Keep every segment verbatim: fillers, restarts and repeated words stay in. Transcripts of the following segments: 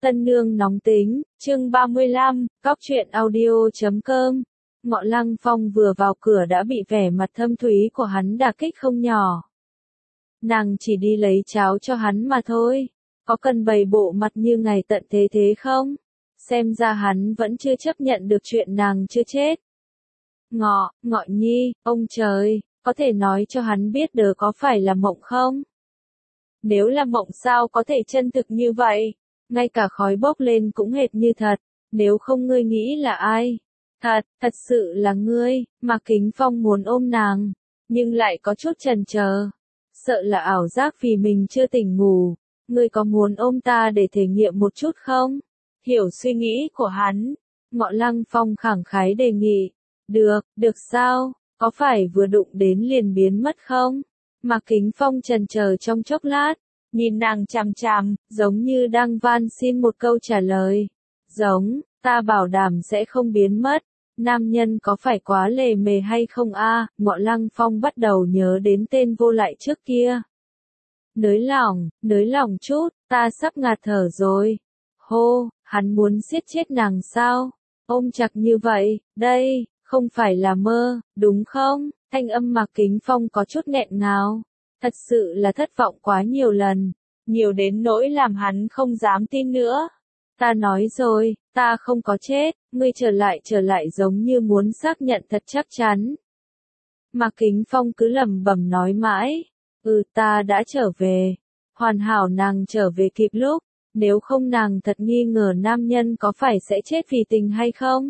Tân nương nóng tính, chương ba mươi lăm, cóc truyện audio chấm com. Ngọ Lăng Phong vừa vào cửa đã bị vẻ mặt thâm thúy của hắn đả kích không nhỏ. Nàng chỉ đi lấy cháo cho hắn mà thôi, có cần bày bộ mặt như ngày tận thế thế không? Xem ra hắn vẫn chưa chấp nhận được chuyện nàng chưa chết. Ngọ, Ngọ Nhi, ông trời, có thể nói cho hắn biết đờ có phải là mộng không? Nếu là mộng sao có thể chân thực như vậy? Ngay cả khói bốc lên cũng hệt như thật, nếu không ngươi nghĩ là ai? Thật, thật sự là ngươi. Mạc Kính Phong muốn ôm nàng, nhưng lại có chút chần chờ, sợ là ảo giác vì mình chưa tỉnh ngủ. Ngươi có muốn ôm ta để thể nghiệm một chút không? Hiểu suy nghĩ của hắn, Ngọ Lăng Phong khẳng khái đề nghị. Được, được sao, có phải vừa đụng đến liền biến mất không? Mạc Kính Phong chần chờ trong chốc lát, nhìn nàng chằm chằm, giống như đang van xin một câu trả lời. Giống, ta bảo đảm sẽ không biến mất. Nam nhân có phải quá lề mề hay không a? À? Ngọ Lăng Phong bắt đầu nhớ đến tên vô lại trước kia. Nới lỏng, nới lỏng chút, ta sắp ngạt thở rồi. Hô, hắn muốn siết chết nàng sao? Ôm chặt như vậy, đây, không phải là mơ, đúng không? Thanh âm Mạc Kính Phong có chút nghẹn ngào. Thật sự là thất vọng quá nhiều lần, nhiều đến nỗi làm hắn không dám tin nữa. Ta nói rồi, ta không có chết, ngươi trở lại trở lại giống như muốn xác nhận thật chắc chắn. Mạc Kính Phong cứ lẩm bẩm nói mãi, ừ ta đã trở về, hoàn hảo nàng trở về kịp lúc, nếu không nàng thật nghi ngờ nam nhân có phải sẽ chết vì tình hay không.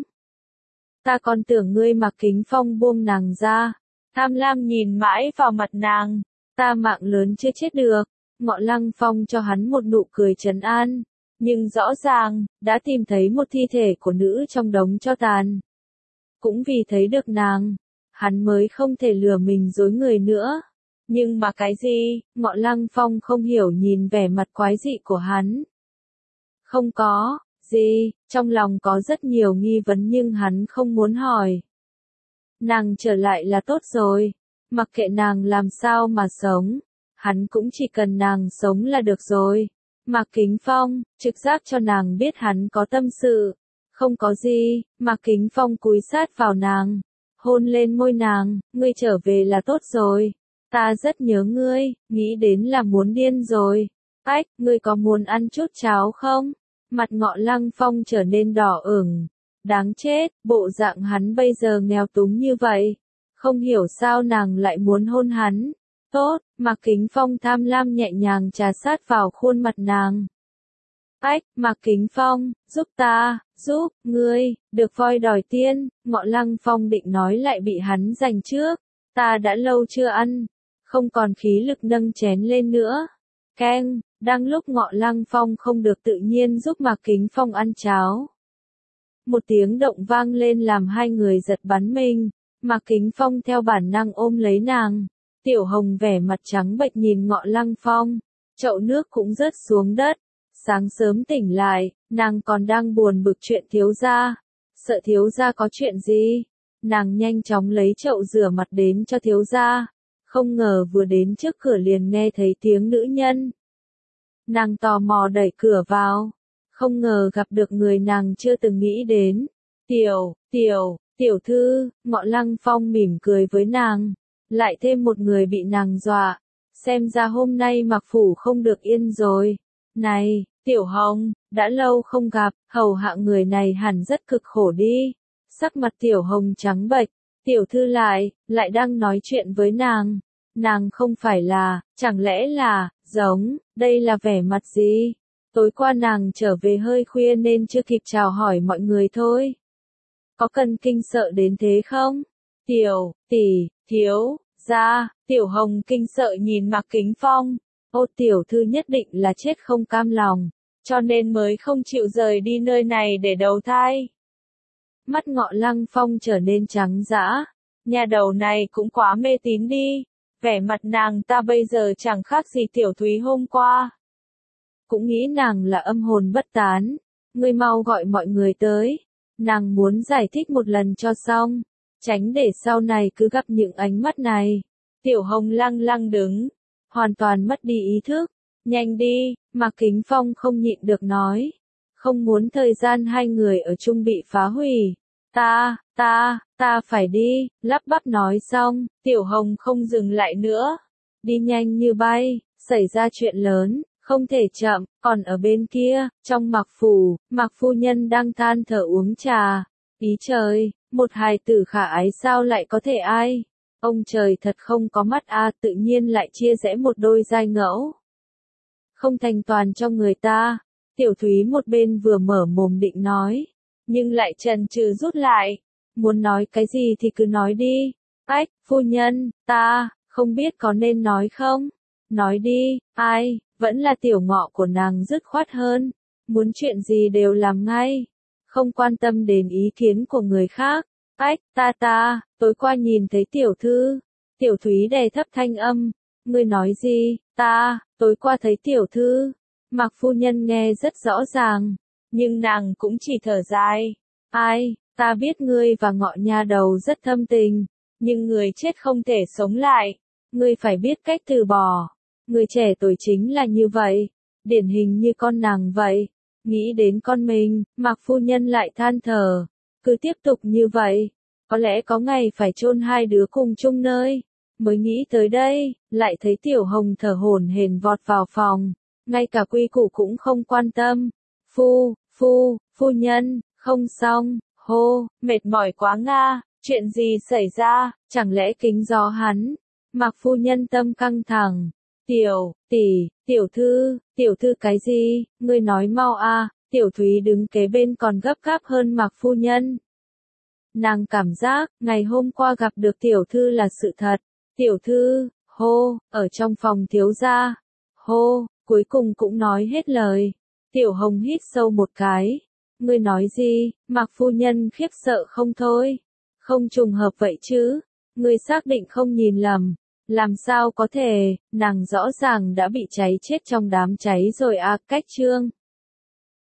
Ta còn tưởng ngươi. Mạc Kính Phong buông nàng ra, tham lam nhìn mãi vào mặt nàng. Ta mạng lớn chưa chết được. Ngọ Lăng Phong cho hắn một nụ cười trấn an, nhưng rõ ràng, đã tìm thấy một thi thể của nữ trong đống tro tàn. Cũng vì thấy được nàng, hắn mới không thể lừa mình dối người nữa. Nhưng mà cái gì? Ngọ Lăng Phong không hiểu nhìn vẻ mặt quái dị của hắn. Không có, gì, trong lòng có rất nhiều nghi vấn nhưng hắn không muốn hỏi. Nàng trở lại là tốt rồi. Mặc kệ nàng làm sao mà sống, hắn cũng chỉ cần nàng sống là được rồi. Mạc Kính Phong, trực giác cho nàng biết hắn có tâm sự. Không có gì, Mạc Kính Phong cúi sát vào nàng, hôn lên môi nàng, ngươi trở về là tốt rồi. Ta rất nhớ ngươi, nghĩ đến là muốn điên rồi. Ách, ngươi có muốn ăn chút cháo không? Mặt Ngọ Lăng Phong trở nên đỏ ửng. Đáng chết, bộ dạng hắn bây giờ nghèo túng như vậy. Không hiểu sao nàng lại muốn hôn hắn. Tốt, Mạc Kính Phong tham lam nhẹ nhàng trà sát vào khuôn mặt nàng. Ách, Mạc Kính Phong, giúp ta, giúp, ngươi, được voi đòi tiên. Ngọ Lăng Phong định nói lại bị hắn giành trước. Ta đã lâu chưa ăn, không còn khí lực nâng chén lên nữa. Keng, đang lúc Ngọ Lăng Phong không được tự nhiên giúp Mạc Kính Phong ăn cháo. Một tiếng động vang lên làm hai người giật bắn mình. Mạc Kính Phong theo bản năng ôm lấy nàng. Tiểu Hồng vẻ mặt trắng bệch nhìn Ngọ Lăng Phong. Chậu nước cũng rớt xuống đất. Sáng sớm tỉnh lại, nàng còn đang buồn bực chuyện thiếu gia. Sợ thiếu gia có chuyện gì? Nàng nhanh chóng lấy chậu rửa mặt đến cho thiếu gia. Không ngờ vừa đến trước cửa liền nghe thấy tiếng nữ nhân. Nàng tò mò đẩy cửa vào. Không ngờ gặp được người nàng chưa từng nghĩ đến. Tiểu, tiểu, tiểu thư. Ngọ Lăng Phong mỉm cười với nàng. Lại thêm một người bị nàng dọa. Xem ra hôm nay Mạc Phủ không được yên rồi. Này, Tiểu Hồng, đã lâu không gặp, hầu hạ người này hẳn rất cực khổ đi. Sắc mặt Tiểu Hồng trắng bệch. Tiểu thư lại, lại đang nói chuyện với nàng. Nàng không phải là, chẳng lẽ là, giống, đây là vẻ mặt gì? Tối qua nàng trở về hơi khuya nên chưa kịp chào hỏi mọi người thôi. Có cần kinh sợ đến thế không? Tiểu, tỷ, thiếu, gia. Tiểu Hồng kinh sợ nhìn Mạc Kính Phong. Ô tiểu thư nhất định là chết không cam lòng, cho nên mới không chịu rời đi nơi này để đầu thai. Mắt Ngọ Lăng Phong trở nên trắng dã. Nhà đầu này cũng quá mê tín đi. Vẻ mặt nàng ta bây giờ chẳng khác gì Tiểu Thúy hôm qua. Cũng nghĩ nàng là âm hồn bất tán. Ngươi mau gọi mọi người tới. Nàng muốn giải thích một lần cho xong, tránh để sau này cứ gặp những ánh mắt này. Tiểu Hồng lăng lăng đứng, hoàn toàn mất đi ý thức. Nhanh đi, Mạc Kính Phong không nhịn được nói. không muốn thời gian hai người ở chung bị phá hủy. Ta, ta, ta phải đi, lắp bắp nói xong, Tiểu Hồng không dừng lại nữa. Đi nhanh như bay, xảy ra chuyện lớn, không thể chậm, còn ở bên kia, trong Mạc phủ, Mạc phu nhân đang than thở uống trà. Ý trời, một hài tử khả ái sao lại có thể ai? Ông trời thật không có mắt a, tự nhiên lại chia rẽ một đôi giai ngẫu. Không thành toàn cho người ta. Tiểu Thúy một bên vừa mở mồm định nói, nhưng lại chần chừ rút lại. Muốn nói cái gì thì cứ nói đi. Ách, phu nhân, ta, không biết có nên nói không? Nói đi, ai, vẫn là Tiểu Ngọ của nàng dứt khoát hơn. Muốn chuyện gì đều làm ngay. Không quan tâm đến ý kiến của người khác. Ách, ta ta, tối qua nhìn thấy tiểu thư. Tiểu Thúy đè thấp thanh âm. Ngươi nói gì? Ta, tối qua thấy tiểu thư. Mạc phu nhân nghe rất rõ ràng, nhưng nàng cũng chỉ thở dài. Ai, ta biết ngươi và Ngọ nha đầu rất thâm tình, nhưng người chết không thể sống lại. Ngươi phải biết cách từ bỏ. Người trẻ tuổi chính là như vậy, điển hình như con nàng vậy. Nghĩ đến con mình, Mạc phu nhân lại than thở. Cứ tiếp tục như vậy, có lẽ có ngày phải chôn hai đứa cùng chung nơi. Mới nghĩ tới đây, lại thấy Tiểu Hồng thở hổn hển vọt vào phòng, ngay cả quy củ cũng không quan tâm. Phu, phu, phu nhân, không xong, hô, mệt mỏi quá nga, chuyện gì xảy ra, chẳng lẽ kính gió hắn? Mạc phu nhân tâm căng thẳng. Tiểu, tỷ, tiểu thư, tiểu thư cái gì, ngươi nói mau a. Tiểu Thúy đứng kế bên còn gấp gáp hơn Mạc phu nhân. Nàng cảm giác, ngày hôm qua gặp được tiểu thư là sự thật. Tiểu thư, hô, ở trong phòng thiếu gia. Hô, cuối cùng cũng nói hết lời. Tiểu Hồng hít sâu một cái. Ngươi nói gì? Mạc phu nhân khiếp sợ không thôi. Không trùng hợp vậy chứ? Ngươi xác định không nhìn lầm. Làm sao có thể, nàng rõ ràng đã bị cháy chết trong đám cháy rồi à, cách chương.